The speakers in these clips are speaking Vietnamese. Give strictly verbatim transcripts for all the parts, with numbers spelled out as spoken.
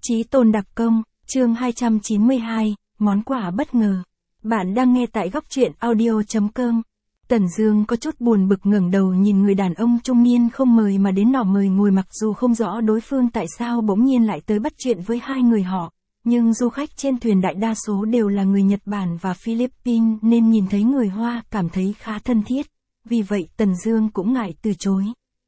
Chí tôn đặc công, chương hai trăm chín mươi hai, món quà bất ngờ. Bạn đang nghe tại góc truyện audio chấm com. Tần Dương có chút buồn bực ngẩng đầu nhìn người đàn ông trung niên không mời mà đến nọ mời ngồi, mặc dù không rõ đối phương tại sao bỗng nhiên lại tới bắt chuyện với hai người họ, nhưng du khách trên thuyền đại đa số đều là người Nhật Bản và Philippines nên nhìn thấy người Hoa cảm thấy khá thân thiết, vì vậy Tần Dương cũng ngại từ chối.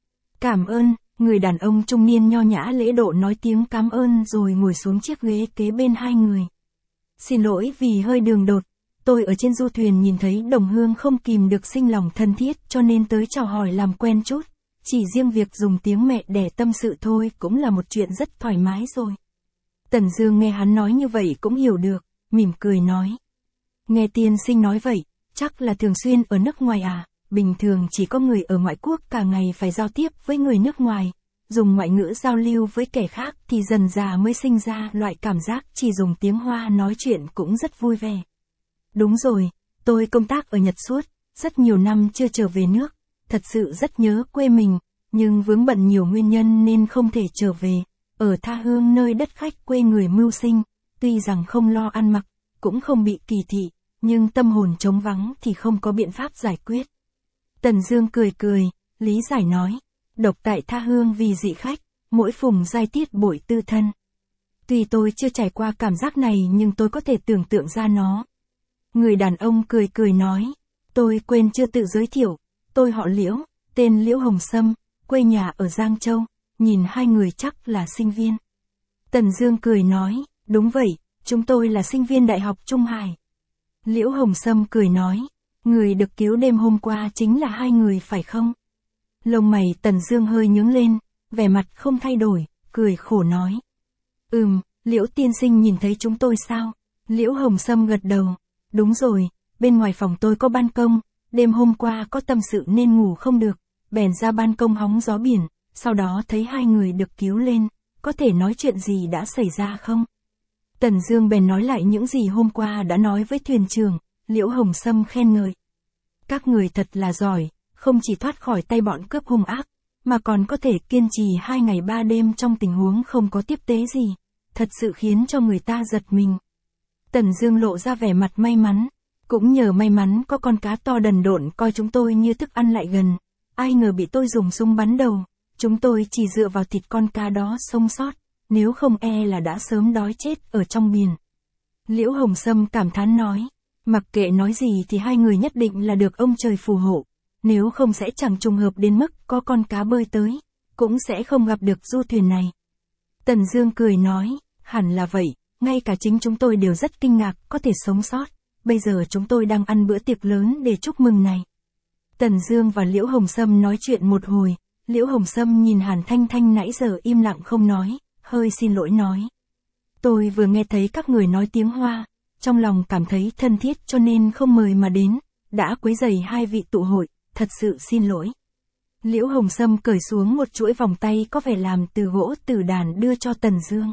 Cảm ơn. Người đàn ông trung niên nho nhã lễ độ nói tiếng cảm ơn rồi ngồi xuống chiếc ghế kế bên hai người. Xin lỗi vì hơi đường đột, tôi ở trên du thuyền nhìn thấy đồng hương không kìm được sinh lòng thân thiết cho nên tới chào hỏi làm quen chút, chỉ riêng việc dùng tiếng mẹ đẻ tâm sự thôi cũng là một chuyện rất thoải mái rồi. Tần Dương nghe hắn nói như vậy cũng hiểu được, mỉm cười nói. Nghe tiên sinh nói vậy, chắc là thường xuyên ở nước ngoài à? Bình thường chỉ có người ở ngoại quốc cả ngày phải giao tiếp với người nước ngoài, dùng ngoại ngữ giao lưu với kẻ khác thì dần dà mới sinh ra loại cảm giác chỉ dùng tiếng Hoa nói chuyện cũng rất vui vẻ. Đúng rồi, tôi công tác ở Nhật suốt, rất nhiều năm chưa trở về nước, thật sự rất nhớ quê mình, nhưng vướng bận nhiều nguyên nhân nên không thể trở về, ở tha hương nơi đất khách quê người mưu sinh, tuy rằng không lo ăn mặc, cũng không bị kỳ thị, nhưng tâm hồn trống vắng thì không có biện pháp giải quyết. Tần Dương cười cười, lý giải nói, độc tại tha hương vì dị khách, mỗi phùng giai tiết bội tư thân. Tuy tôi chưa trải qua cảm giác này nhưng tôi có thể tưởng tượng ra nó. Người đàn ông cười cười nói, tôi quên chưa tự giới thiệu, tôi họ Liễu, tên Liễu Hồng Sâm, quê nhà ở Giang Châu, nhìn hai người chắc là sinh viên. Tần Dương cười nói, đúng vậy, chúng tôi là sinh viên Đại học Trung Hải. Liễu Hồng Sâm cười nói, người được cứu đêm hôm qua chính là hai người phải không? Lông mày Tần Dương hơi nhướng lên, vẻ mặt không thay đổi, cười khổ nói. Ừm, Liễu tiên sinh nhìn thấy chúng tôi sao? Liễu Hồng Sâm gật đầu. Đúng rồi, bên ngoài phòng tôi có ban công, đêm hôm qua có tâm sự nên ngủ không được, bèn ra ban công hóng gió biển, sau đó thấy hai người được cứu lên, có thể nói chuyện gì đã xảy ra không? Tần Dương bèn nói lại những gì hôm qua đã nói với thuyền trưởng. Liễu Hồng Sâm khen ngợi. Các người thật là giỏi, không chỉ thoát khỏi tay bọn cướp hung ác, mà còn có thể kiên trì hai ngày ba đêm trong tình huống không có tiếp tế gì, thật sự khiến cho người ta giật mình. Tần Dương lộ ra vẻ mặt may mắn, cũng nhờ may mắn có con cá to đần độn coi chúng tôi như thức ăn lại gần, ai ngờ bị tôi dùng súng bắn đầu, chúng tôi chỉ dựa vào thịt con cá đó sống sót, nếu không e là đã sớm đói chết ở trong biển. Liễu Hồng Sâm cảm thán nói. Mặc kệ nói gì thì hai người nhất định là được ông trời phù hộ, nếu không sẽ chẳng trùng hợp đến mức có con cá bơi tới, cũng sẽ không gặp được du thuyền này. Tần Dương cười nói, hẳn là vậy, ngay cả chính chúng tôi đều rất kinh ngạc có thể sống sót, bây giờ chúng tôi đang ăn bữa tiệc lớn để chúc mừng này. Tần Dương và Liễu Hồng Sâm nói chuyện một hồi, Liễu Hồng Sâm nhìn Hàn Thanh Thanh nãy giờ im lặng không nói, hơi xin lỗi nói. Tôi vừa nghe thấy các người nói tiếng Hoa, trong lòng cảm thấy thân thiết cho nên không mời mà đến, đã quấy rầy hai vị tụ hội, thật sự xin lỗi. Liễu Hồng Sâm cởi xuống một chuỗi vòng tay có vẻ làm từ gỗ tử đàn đưa cho Tần Dương.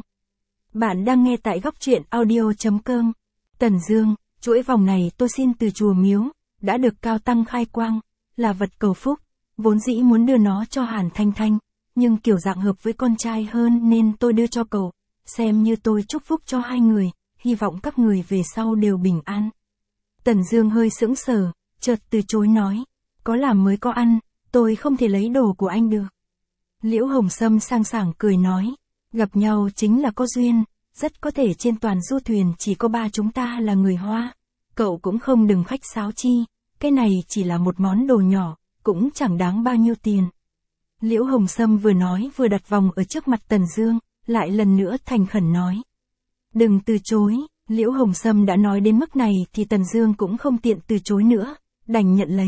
Bạn đang nghe tại góc truyện audio chấm com. Tần Dương, chuỗi vòng này tôi xin từ chùa Miếu, đã được Cao Tăng khai quang, là vật cầu phúc, vốn dĩ muốn đưa nó cho Hàn Thanh Thanh, nhưng kiểu dạng hợp với con trai hơn nên tôi đưa cho cậu, xem như tôi chúc phúc cho hai người. Hy vọng các người về sau đều bình an. Tần Dương hơi sững sờ, chợt từ chối nói, có làm mới có ăn, tôi không thể lấy đồ của anh được. Liễu Hồng Sâm sang sảng cười nói, gặp nhau chính là có duyên, rất có thể trên toàn du thuyền chỉ có ba chúng ta là người Hoa, cậu cũng không đừng khách sáo chi, cái này chỉ là một món đồ nhỏ, cũng chẳng đáng bao nhiêu tiền. Liễu Hồng Sâm vừa nói vừa đặt vòng ở trước mặt Tần Dương, lại lần nữa thành khẩn nói. Đừng từ chối, Liễu Hồng Sâm đã nói đến mức này thì Tần Dương cũng không tiện từ chối nữa, đành nhận lấy.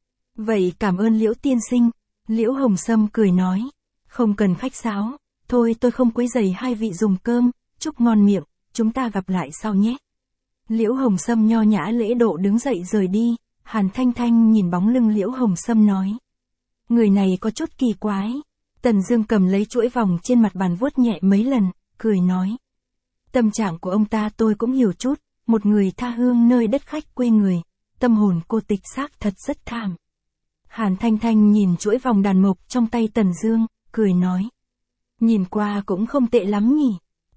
Vậy cảm ơn Liễu tiên sinh, Liễu Hồng Sâm cười nói, không cần khách sáo, thôi tôi không quấy rầy hai vị dùng cơm, chúc ngon miệng, chúng ta gặp lại sau nhé. Liễu Hồng Sâm nho nhã lễ độ đứng dậy rời đi, Hàn Thanh Thanh nhìn bóng lưng Liễu Hồng Sâm nói. Người này có chút kỳ quái, Tần Dương cầm lấy chuỗi vòng trên mặt bàn vuốt nhẹ mấy lần, cười nói. Tâm trạng của ông ta tôi cũng hiểu chút, một người tha hương nơi đất khách quê người, tâm hồn cô tịch xác thật rất thảm. Hàn Thanh Thanh nhìn chuỗi vòng đàn mộc trong tay Tần Dương, cười nói. Nhìn qua cũng không tệ lắm nhỉ.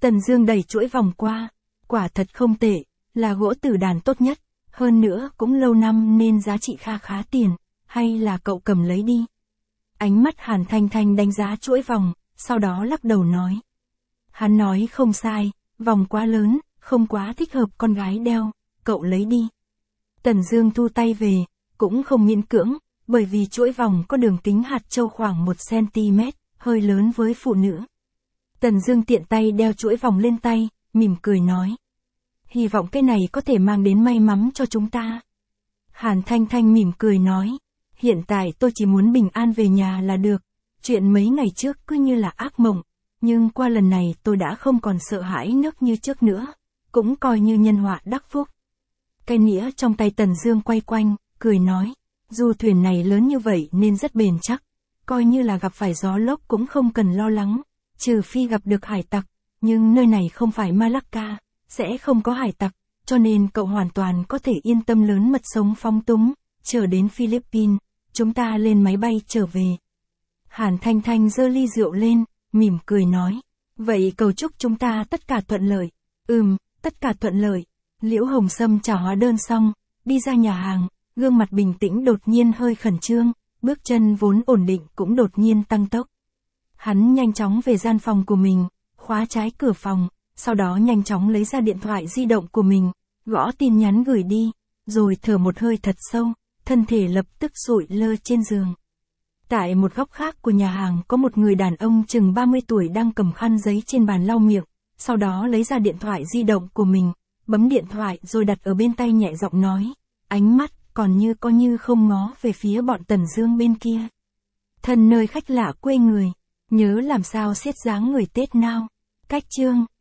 Tần Dương đẩy chuỗi vòng qua. Quả thật không tệ, là gỗ tử đàn tốt nhất, hơn nữa cũng lâu năm nên giá trị kha khá tiền, hay là cậu cầm lấy đi. Ánh mắt Hàn Thanh Thanh đánh giá chuỗi vòng, sau đó lắc đầu nói. Hắn nói không sai, vòng quá lớn, không quá thích hợp con gái đeo, cậu lấy đi. Tần Dương thu tay về, cũng không miễn cưỡng, bởi vì chuỗi vòng có đường kính hạt châu khoảng một xăng-ti-mét, hơi lớn với phụ nữ. Tần Dương tiện tay đeo chuỗi vòng lên tay, mỉm cười nói. Hy vọng cái này có thể mang đến may mắn cho chúng ta. Hàn Thanh Thanh mỉm cười nói. Hiện tại tôi chỉ muốn bình an về nhà là được. Chuyện mấy ngày trước cứ như là ác mộng. Nhưng qua lần này tôi đã không còn sợ hãi nước như trước nữa. Cũng coi như nhân họa đắc phúc. Cái nĩa trong tay Tần Dương quay quanh, cười nói. Dù thuyền này lớn như vậy nên rất bền chắc. Coi như là gặp phải gió lốc cũng không cần lo lắng. Trừ phi gặp được hải tặc. Nhưng nơi này không phải Malacca, sẽ không có hải tặc. Cho nên cậu hoàn toàn có thể yên tâm lớn mật sống phóng túng. Chờ đến Philippines, chúng ta lên máy bay trở về. Hàn Thanh Thanh giơ ly rượu lên, mỉm cười nói. Vậy cầu chúc chúng ta tất cả thuận lợi. Ừm, tất cả thuận lợi. Liễu Hồng Sâm trả hóa đơn xong, đi ra nhà hàng, gương mặt bình tĩnh đột nhiên hơi khẩn trương, bước chân vốn ổn định cũng đột nhiên tăng tốc. Hắn nhanh chóng về gian phòng của mình, khóa trái cửa phòng, sau đó nhanh chóng lấy ra điện thoại di động của mình, gõ tin nhắn gửi đi, rồi thở một hơi thật sâu, thân thể lập tức sụi lơ trên giường. Tại một góc khác của nhà hàng có một người đàn ông chừng ba mươi tuổi đang cầm khăn giấy trên bàn lau miệng, sau đó lấy ra điện thoại di động của mình, bấm điện thoại rồi đặt ở bên tay nhẹ giọng nói, ánh mắt còn như có như không ngó về phía bọn Tần Dương bên kia. Thân nơi khách lạ quê người, nhớ làm sao xếp dáng người Tết nào. Cách chương